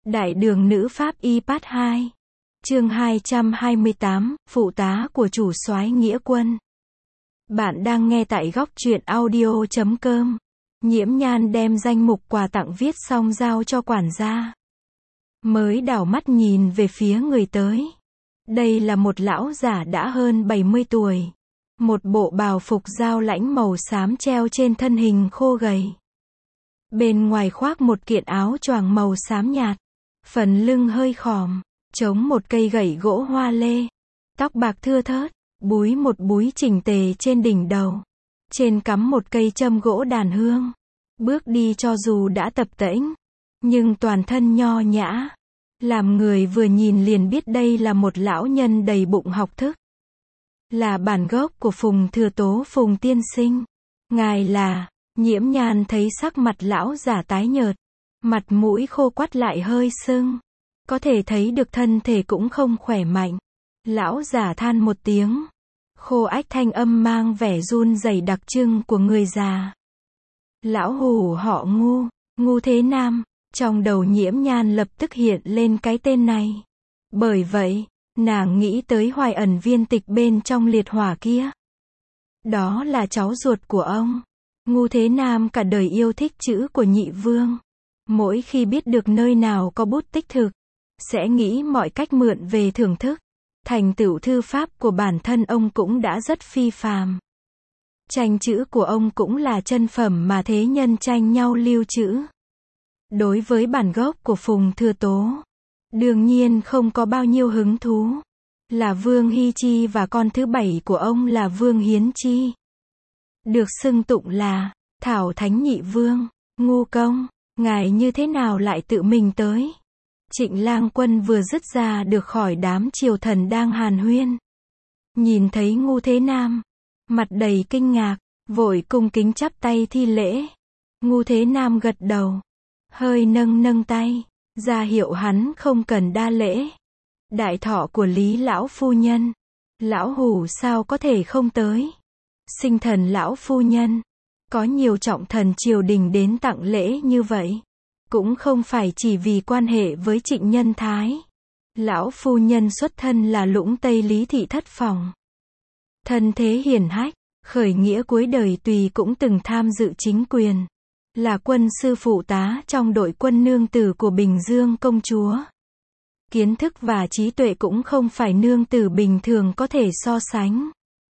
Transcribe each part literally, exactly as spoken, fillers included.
Đại đường nữ pháp y part hai. Chương hai trăm hai mươi tám, phụ tá của chủ soái nghĩa quân. Bạn đang nghe tại góc truyện audio chấm com. Nhiễm Nhan đem danh mục quà tặng viết xong giao cho quản gia. Mới đảo mắt nhìn về phía người tới. Đây là một lão giả đã hơn bảy mươi tuổi. Một bộ bào phục dao lãnh màu xám treo trên thân hình khô gầy. Bên ngoài khoác một kiện áo choàng màu xám nhạt. Phần lưng hơi khòm, chống một cây gậy gỗ hoa lê. Tóc bạc thưa thớt, búi một búi chỉnh tề trên đỉnh đầu. Trên cắm một cây châm gỗ đàn hương. Bước đi cho dù đã tập tễnh, nhưng toàn thân nho nhã. Làm người vừa nhìn liền biết đây là một lão nhân đầy bụng học thức. Là bản gốc của Phùng Thừa Tố Phùng tiên sinh. Ngài là, Nhiễm Nhan thấy sắc mặt lão giả tái nhợt. Mặt mũi khô quắt lại hơi sưng. Có thể thấy được thân thể cũng không khỏe mạnh. Lão giả than một tiếng. Khô ách thanh âm mang vẻ run rẩy đặc trưng của người già. Lão hủ họ Ngu, Ngu Thế Nam. Trong đầu Nhiễm Nhan lập tức hiện lên cái tên này. Bởi vậy, nàng nghĩ tới Hoài Ẩn viên tịch bên trong liệt hỏa kia. Đó là cháu ruột của ông. Ngu Thế Nam cả đời yêu thích chữ của nhị vương. Mỗi khi biết được nơi nào có bút tích thực, sẽ nghĩ mọi cách mượn về thưởng thức. Thành tựu thư pháp của bản thân ông cũng đã rất phi phàm. Tranh chữ của ông cũng là chân phẩm mà thế nhân tranh nhau lưu trữ. Đối với bản gốc của Phùng Thừa Tố, đương nhiên không có bao nhiêu hứng thú. Là Vương Hy Chi và con thứ bảy của ông là Vương Hiến Chi. Được xưng tụng là Thảo Thánh Nhị Vương. Ngu công, ngài như thế nào lại tự mình tới? Trịnh Lang Quân vừa dứt ra được khỏi đám triều thần đang hàn huyên. Nhìn thấy Ngu Thế Nam, mặt đầy kinh ngạc, vội cung kính chắp tay thi lễ. Ngu Thế Nam gật đầu, hơi nâng nâng tay, ra hiệu hắn không cần đa lễ. Đại thọ của Lý lão phu nhân, lão hủ sao có thể không tới? Sinh thần lão phu nhân, có nhiều trọng thần triều đình đến tặng lễ như vậy, cũng không phải chỉ vì quan hệ với Trịnh Nhân Thái. Lão phu nhân xuất thân là Lũng Tây Lý thị thất phòng. Thân thế hiển hách, khởi nghĩa cuối đời tùy cũng từng tham dự chính quyền. Là quân sư phụ tá trong đội quân nương tử của Bình Dương công chúa. Kiến thức và trí tuệ cũng không phải nương tử bình thường có thể so sánh.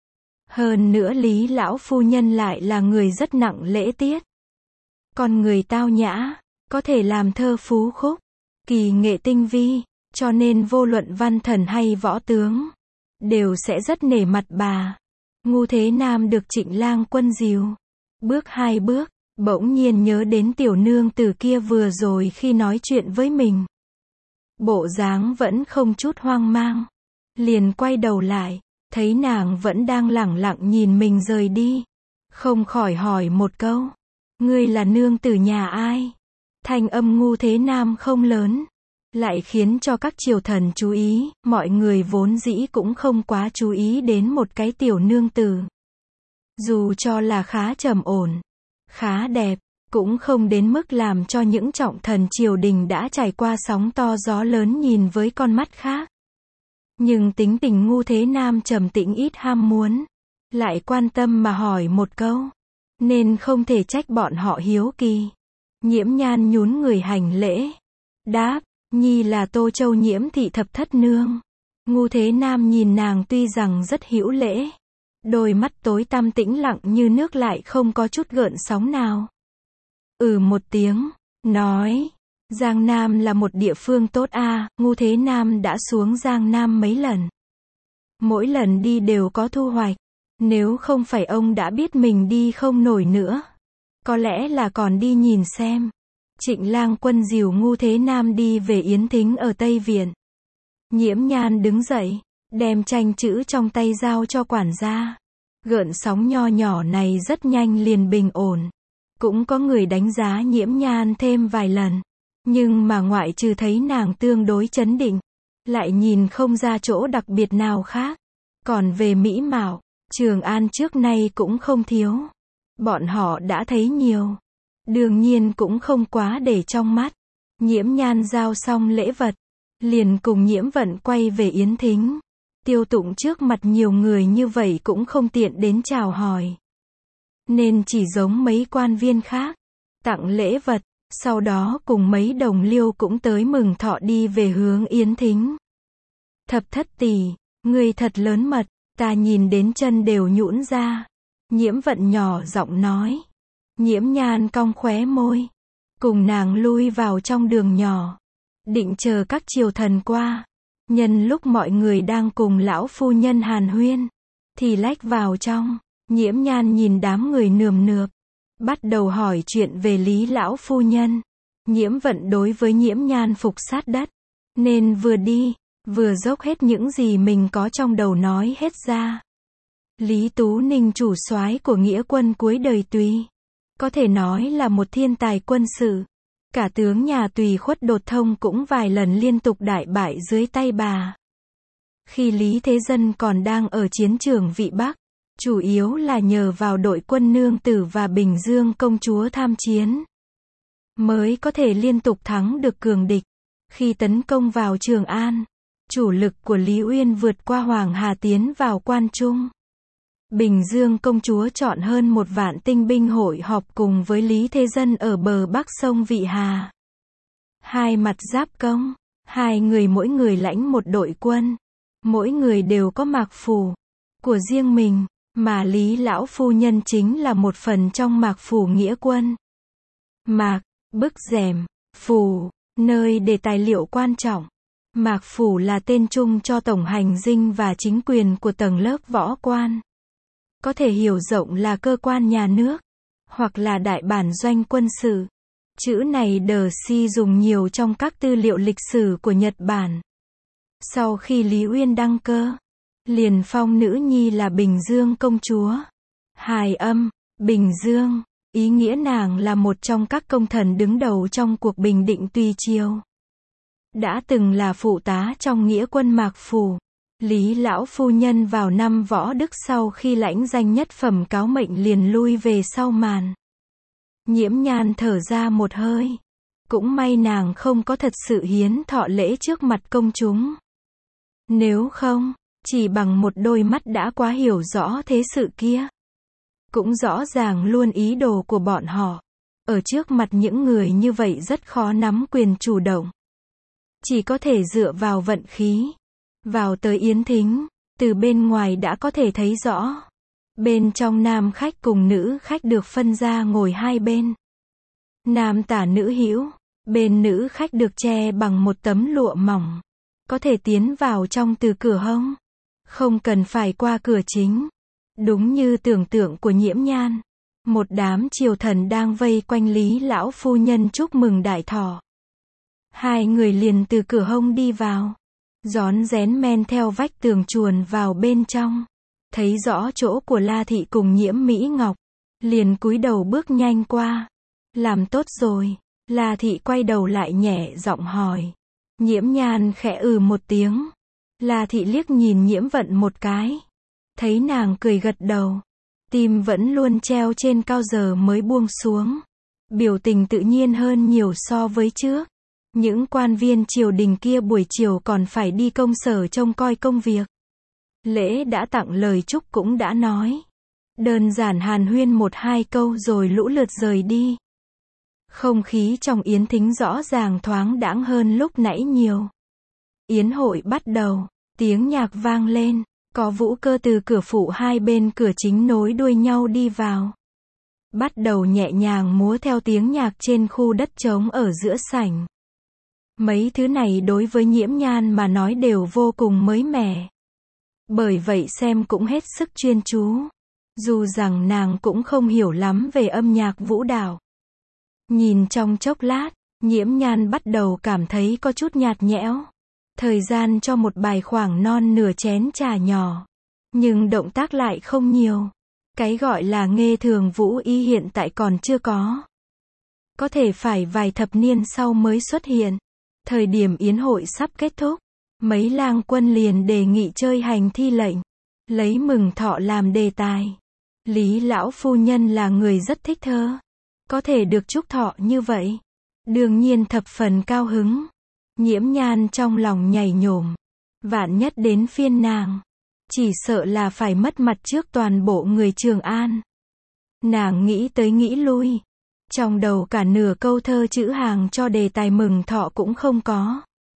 Hơn nữa Lý lão phu nhân lại là người rất nặng lễ tiết. Con người tao nhã, có thể làm thơ phú khúc, kỳ nghệ tinh vi, cho nên vô luận văn thần hay võ tướng, đều sẽ rất nể mặt bà. Ngu Thế Nam được Trịnh Lang Quân dìu. Bước hai bước, bỗng nhiên nhớ đến tiểu nương tử kia vừa rồi khi nói chuyện với mình. Bộ dáng vẫn không chút hoang mang. Liền quay đầu lại. Thấy nàng vẫn đang lẳng lặng nhìn mình rời đi. Không khỏi hỏi một câu. Ngươi là nương tử nhà ai? Thanh âm Ngu Thế Nam không lớn, lại khiến cho các triều thần chú ý. Mọi người vốn dĩ cũng không quá chú ý đến một cái tiểu nương tử. Dù cho là khá trầm ổn, khá đẹp, cũng không đến mức làm cho những trọng thần triều đình đã trải qua sóng to gió lớn nhìn với con mắt khác. Nhưng tính tình Ngu Thế Nam trầm tĩnh ít ham muốn, lại quan tâm mà hỏi một câu, nên không thể trách bọn họ hiếu kỳ. Nhiễm Nhan nhún người hành lễ, đáp, nhi là Tô Châu Nhiễm thị thập thất nương. Ngu Thế Nam nhìn nàng tuy rằng rất hữu lễ, đôi mắt tối tăm tĩnh lặng như nước lại không có chút gợn sóng nào. Ừ một tiếng, nói, Giang Nam là một địa phương tốt a. À. Ngu Thế Nam đã xuống Giang Nam mấy lần. Mỗi lần đi đều có thu hoạch. Nếu không phải ông đã biết mình đi không nổi nữa, có lẽ là còn đi nhìn xem. Trịnh Lang Quân dìu Ngu Thế Nam đi về yến thính ở Tây Viện. Nhiễm Nhan đứng dậy, đem tranh chữ trong tay giao cho quản gia. Gợn sóng nho nhỏ này rất nhanh liền bình ổn. Cũng có người đánh giá Nhiễm Nhan thêm vài lần. Nhưng mà ngoại trừ thấy nàng tương đối chấn định, lại nhìn không ra chỗ đặc biệt nào khác. Còn về mỹ mạo, Trường An trước nay cũng không thiếu. Bọn họ đã thấy nhiều. Đương nhiên cũng không quá để trong mắt. Nhiễm Nhan giao xong lễ vật, liền cùng Nhiễm Vận quay về yến thính. Tiêu Tụng trước mặt nhiều người như vậy cũng không tiện đến chào hỏi, nên chỉ giống mấy quan viên khác, tặng lễ vật, sau đó cùng mấy đồng liêu cũng tới mừng thọ đi về hướng yến thính. Thập thất tỷ, người thật lớn mật, ta nhìn đến chân đều nhũn ra. Nhiễm Vận nhỏ giọng nói. Nhiễm Nhan cong khóe môi, cùng nàng lui vào trong đường nhỏ, định chờ các triều thần qua. Nhân lúc mọi người đang cùng lão phu nhân hàn huyên, thì lách vào trong. Nhiễm Nhan nhìn đám người nườm nượp, bắt đầu hỏi chuyện về Lý lão phu nhân. Nhiễm Vận đối với Nhiễm Nhan phục sát đất, nên vừa đi, vừa dốc hết những gì mình có trong đầu nói hết ra. Lý Tú Ninh chủ soái của nghĩa quân cuối đời Tùy, có thể nói là một thiên tài quân sự. Cả tướng nhà Tùy Khuất Đột Thông cũng vài lần liên tục đại bại dưới tay bà. Khi Lý Thế Dân còn đang ở chiến trường Vị Bắc, chủ yếu là nhờ vào đội quân Nương Tử và Bình Dương công chúa tham chiến, mới có thể liên tục thắng được cường địch. Khi tấn công vào Trường An, chủ lực của Lý Uyên vượt qua Hoàng Hà tiến vào Quan Trung. Bình Dương công chúa chọn hơn một vạn tinh binh hội họp cùng với Lý Thế Dân ở bờ bắc sông Vị Hà. Hai mặt giáp công, hai người mỗi người lãnh một đội quân, mỗi người đều có mạc phủ của riêng mình, mà Lý lão phu nhân chính là một phần trong mạc phủ nghĩa quân. Mạc, bức rèm, phủ, nơi để tài liệu quan trọng. Mạc phủ là tên chung cho tổng hành dinh và chính quyền của tầng lớp võ quan. Có thể hiểu rộng là cơ quan nhà nước, hoặc là đại bản doanh quân sự. Chữ này Đờ Si dùng nhiều trong các tư liệu lịch sử của Nhật Bản. Sau khi Lý Uyên đăng cơ, liền phong nữ nhi là Bình Dương công chúa. Hài âm, Bình Dương, ý nghĩa nàng là một trong các công thần đứng đầu trong cuộc bình định Tùy Triều. Đã từng là phụ tá trong nghĩa quân Mạc Phủ. Lý lão phu nhân vào năm Võ Đức sau khi lãnh danh nhất phẩm cáo mệnh liền lui về sau màn. Nhiễm Nhan thở ra một hơi. Cũng may nàng không có thật sự hiến thọ lễ trước mặt công chúng. Nếu không, chỉ bằng một đôi mắt đã quá hiểu rõ thế sự kia. Cũng rõ ràng luôn ý đồ của bọn họ. Ở trước mặt những người như vậy rất khó nắm quyền chủ động. Chỉ có thể dựa vào vận khí. Vào tới yến thính, từ bên ngoài đã có thể thấy rõ. Bên trong nam khách cùng nữ khách được phân ra ngồi hai bên. Nam tả nữ hữu, bên nữ khách được che bằng một tấm lụa mỏng. Có thể tiến vào trong từ cửa hông. Không cần phải qua cửa chính. Đúng như tưởng tượng của Nhiễm Nhan. Một đám triều thần đang vây quanh Lý lão phu nhân chúc mừng đại thọ. Hai người liền từ cửa hông đi vào. Rón rén men theo vách tường chuồn vào bên trong. Thấy rõ chỗ của La Thị cùng Nhiễm Mỹ Ngọc. Liền cúi đầu bước nhanh qua. Làm tốt rồi. La Thị quay đầu lại nhẹ giọng hỏi. Nhiễm Nhan khẽ ừ một tiếng. La Thị liếc nhìn Nhiễm Vận một cái. Thấy nàng cười gật đầu. Tim vẫn luôn treo trên cao giờ mới buông xuống. Biểu tình tự nhiên hơn nhiều so với trước. Những quan viên triều đình kia buổi chiều còn phải đi công sở trông coi công việc. Lễ đã tặng lời chúc cũng đã nói. Đơn giản hàn huyên một hai câu rồi lũ lượt rời đi. Không khí trong yến thính rõ ràng thoáng đãng hơn lúc nãy nhiều. Yến hội bắt đầu, tiếng nhạc vang lên, có vũ cơ từ cửa phụ hai bên cửa chính nối đuôi nhau đi vào. Bắt đầu nhẹ nhàng múa theo tiếng nhạc trên khu đất trống ở giữa sảnh. Mấy thứ này đối với Nhiễm Nhan mà nói đều vô cùng mới mẻ. Bởi vậy xem cũng hết sức chuyên chú. Dù rằng nàng cũng không hiểu lắm về âm nhạc vũ đạo. Nhìn trong chốc lát, Nhiễm Nhan bắt đầu cảm thấy có chút nhạt nhẽo. Thời gian cho một bài khoảng non nửa chén trà nhỏ. Nhưng động tác lại không nhiều. Cái gọi là nghê thường vũ y hiện tại còn chưa có. Có thể phải vài thập niên sau mới xuất hiện. Thời điểm yến hội sắp kết thúc, mấy lang quân liền đề nghị chơi hành thi lệnh, lấy mừng thọ làm đề tài. Lý lão phu nhân là người rất thích thơ, có thể được chúc thọ như vậy, đương nhiên thập phần cao hứng. Nhiễm Nhan trong lòng nhảy nhổm, vạn nhất đến phiên nàng, chỉ sợ là phải mất mặt trước toàn bộ người Trường An. Nàng nghĩ tới nghĩ lui, trong đầu cả nửa câu thơ chữ hàng cho đề tài mừng thọ cũng không có.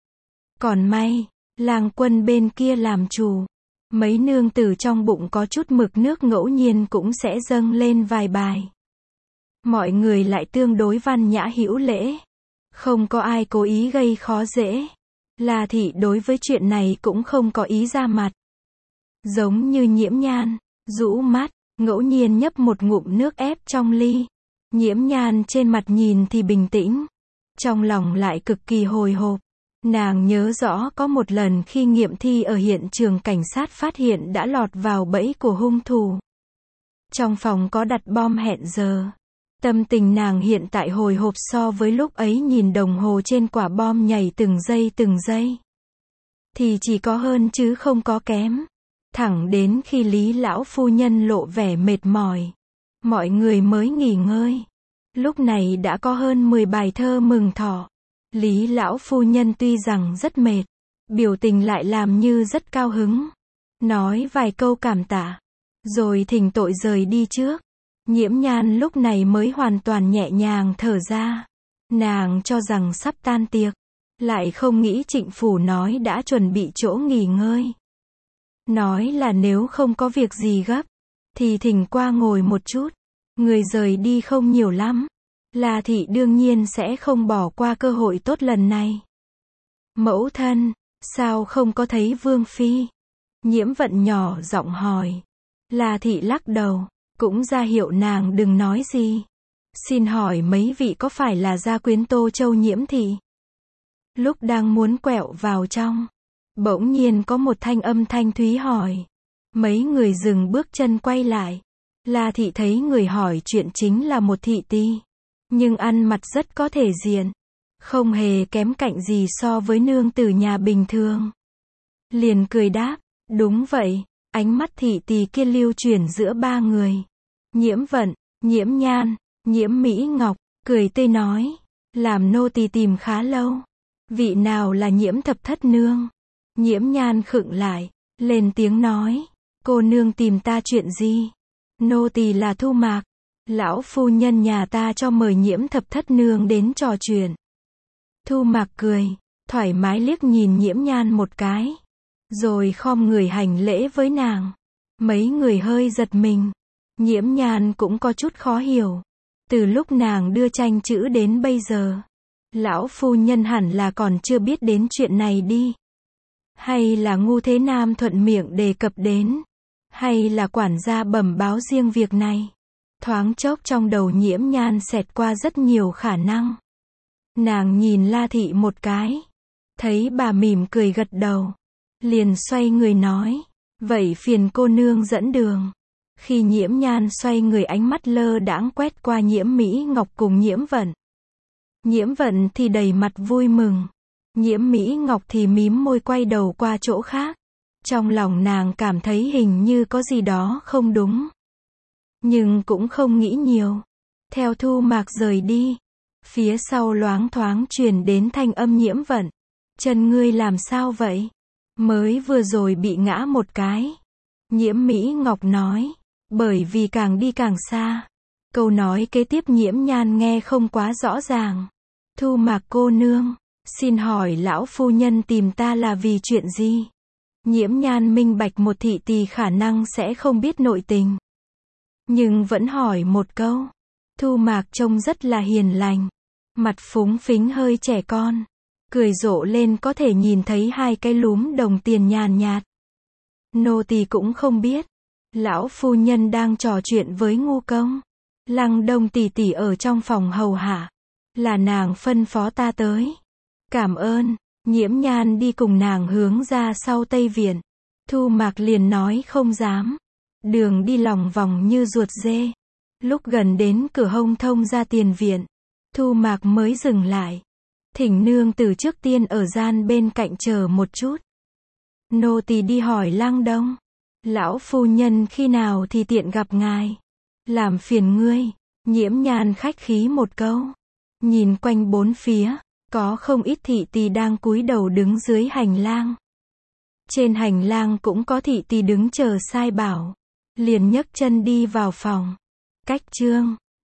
Còn may, Lang Quân bên kia làm chủ, mấy nương tử trong bụng có chút mực nước ngẫu nhiên cũng sẽ dâng lên vài bài. Mọi người lại tương đối văn nhã hữu lễ, không có ai cố ý gây khó dễ. La thị đối với chuyện này cũng không có ý ra mặt. Giống như Nhiễm Nhan, rũ mắt, ngẫu nhiên nhấp một ngụm nước ép trong ly. Nhiễm Nhan trên mặt nhìn thì bình tĩnh, trong lòng lại cực kỳ hồi hộp. Nàng nhớ rõ có một lần khi nghiệm thi ở hiện trường cảnh sát phát hiện đã lọt vào bẫy của hung thủ. Trong phòng có đặt bom hẹn giờ. Tâm tình nàng hiện tại hồi hộp so với lúc ấy nhìn đồng hồ trên quả bom nhảy từng giây từng giây. Thì chỉ có hơn chứ không có kém. Thẳng đến khi Lý lão phu nhân lộ vẻ mệt mỏi, mọi người mới nghỉ ngơi. Lúc này đã có hơn mười bài thơ mừng thọ. Lý lão phu nhân tuy rằng rất mệt, biểu tình lại làm như rất cao hứng. Nói vài câu cảm tạ, rồi thỉnh tội rời đi trước. Nhiễm Nhan lúc này mới hoàn toàn nhẹ nhàng thở ra. Nàng cho rằng sắp tan tiệc, lại không nghĩ Trịnh Phủ nói đã chuẩn bị chỗ nghỉ ngơi. Nói là nếu không có việc gì gấp, thì thỉnh qua ngồi một chút. Người rời đi không nhiều lắm. La thị đương nhiên sẽ không bỏ qua cơ hội tốt lần này. Mẫu thân, sao không có thấy Vương Phi? Nhiễm Vận nhỏ giọng hỏi. La thị lắc đầu, cũng ra hiệu nàng đừng nói gì. Xin hỏi mấy vị có phải là gia quyến Tô Châu Nhiễm thị? Lúc đang muốn quẹo vào trong, bỗng nhiên có một thanh âm thanh thúy hỏi. Mấy người dừng bước chân quay lại. La thị thấy người hỏi chuyện chính là một thị ti, nhưng ăn mặc rất có thể diện, không hề kém cạnh gì so với nương tử nhà bình thường. Liền cười đáp, đúng vậy. Ánh mắt thị tỳ kia lưu chuyển giữa ba người. Nhiễm Vận, Nhiễm Nhan, Nhiễm Mỹ Ngọc, cười tươi nói, làm nô tỳ tìm khá lâu. Vị nào là Nhiễm thập thất nương? Nhiễm Nhan khựng lại, lên tiếng nói, cô nương tìm ta chuyện gì? Nô tỳ là Thu Mạc, lão phu nhân nhà ta cho mời Nhiễm thập thất nương đến trò chuyện. Thu Mạc cười, thoải mái liếc nhìn Nhiễm Nhan một cái, rồi khom người hành lễ với nàng. Mấy người hơi giật mình. Nhiễm Nhan cũng có chút khó hiểu. Từ lúc nàng đưa tranh chữ đến bây giờ, lão phu nhân hẳn là còn chưa biết đến chuyện này đi. Hay là Ngu Thế Nam thuận miệng đề cập đến. Hay là quản gia bẩm báo riêng việc này. Thoáng chốc trong đầu Nhiễm Nhan xẹt qua rất nhiều khả năng. Nàng nhìn La thị một cái, thấy bà mỉm cười gật đầu, liền xoay người nói, vậy phiền cô nương dẫn đường. Khi Nhiễm Nhan xoay người, ánh mắt lơ đãng quét qua Nhiễm Mỹ Ngọc cùng Nhiễm Vận. Nhiễm Vận thì đầy mặt vui mừng, Nhiễm Mỹ Ngọc thì mím môi quay đầu qua chỗ khác. Trong lòng nàng cảm thấy hình như có gì đó không đúng, nhưng cũng không nghĩ nhiều. Theo Thu Mạc rời đi, phía sau loáng thoáng truyền đến thanh âm Nhiễm Vận, chân ngươi làm sao vậy? Mới vừa rồi bị ngã một cái. Nhiễm Mỹ Ngọc nói, bởi vì càng đi càng xa. Câu nói kế tiếp Nhiễm Nhan nghe không quá rõ ràng. Thu Mạc cô nương, xin hỏi lão phu nhân tìm ta là vì chuyện gì? Nhiễm Nhan minh bạch một thị tỳ khả năng sẽ không biết nội tình, nhưng vẫn hỏi một câu. Thu Mạc trông rất là hiền lành, mặt phúng phính hơi trẻ con, cười rộ lên có thể nhìn thấy hai cái lúm đồng tiền nhàn nhạt. Nô tỳ cũng không biết. Lão phu nhân đang trò chuyện với Ngu công. Lăng Đông tỷ tỷ ở trong phòng hầu hạ, là nàng phân phó ta tới. Cảm ơn. Nhiễm Nhan đi cùng nàng hướng ra sau Tây Viện. Thu Mạc liền nói không dám. Đường đi lòng vòng như ruột dê. Lúc gần đến cửa hông thông ra tiền viện, Thu Mạc mới dừng lại. Thỉnh nương tử trước tiên ở gian bên cạnh chờ một chút. Nô tỳ đi hỏi Lăng Đông. Lão phu nhân khi nào thì tiện gặp ngài. Làm phiền ngươi. Nhiễm Nhan khách khí một câu. Nhìn quanh bốn phía, có không ít thị tỳ đang cúi đầu đứng dưới hành lang. Trên hành lang cũng có thị tỳ đứng chờ sai bảo. Liền nhấc chân đi vào phòng. Cách Trương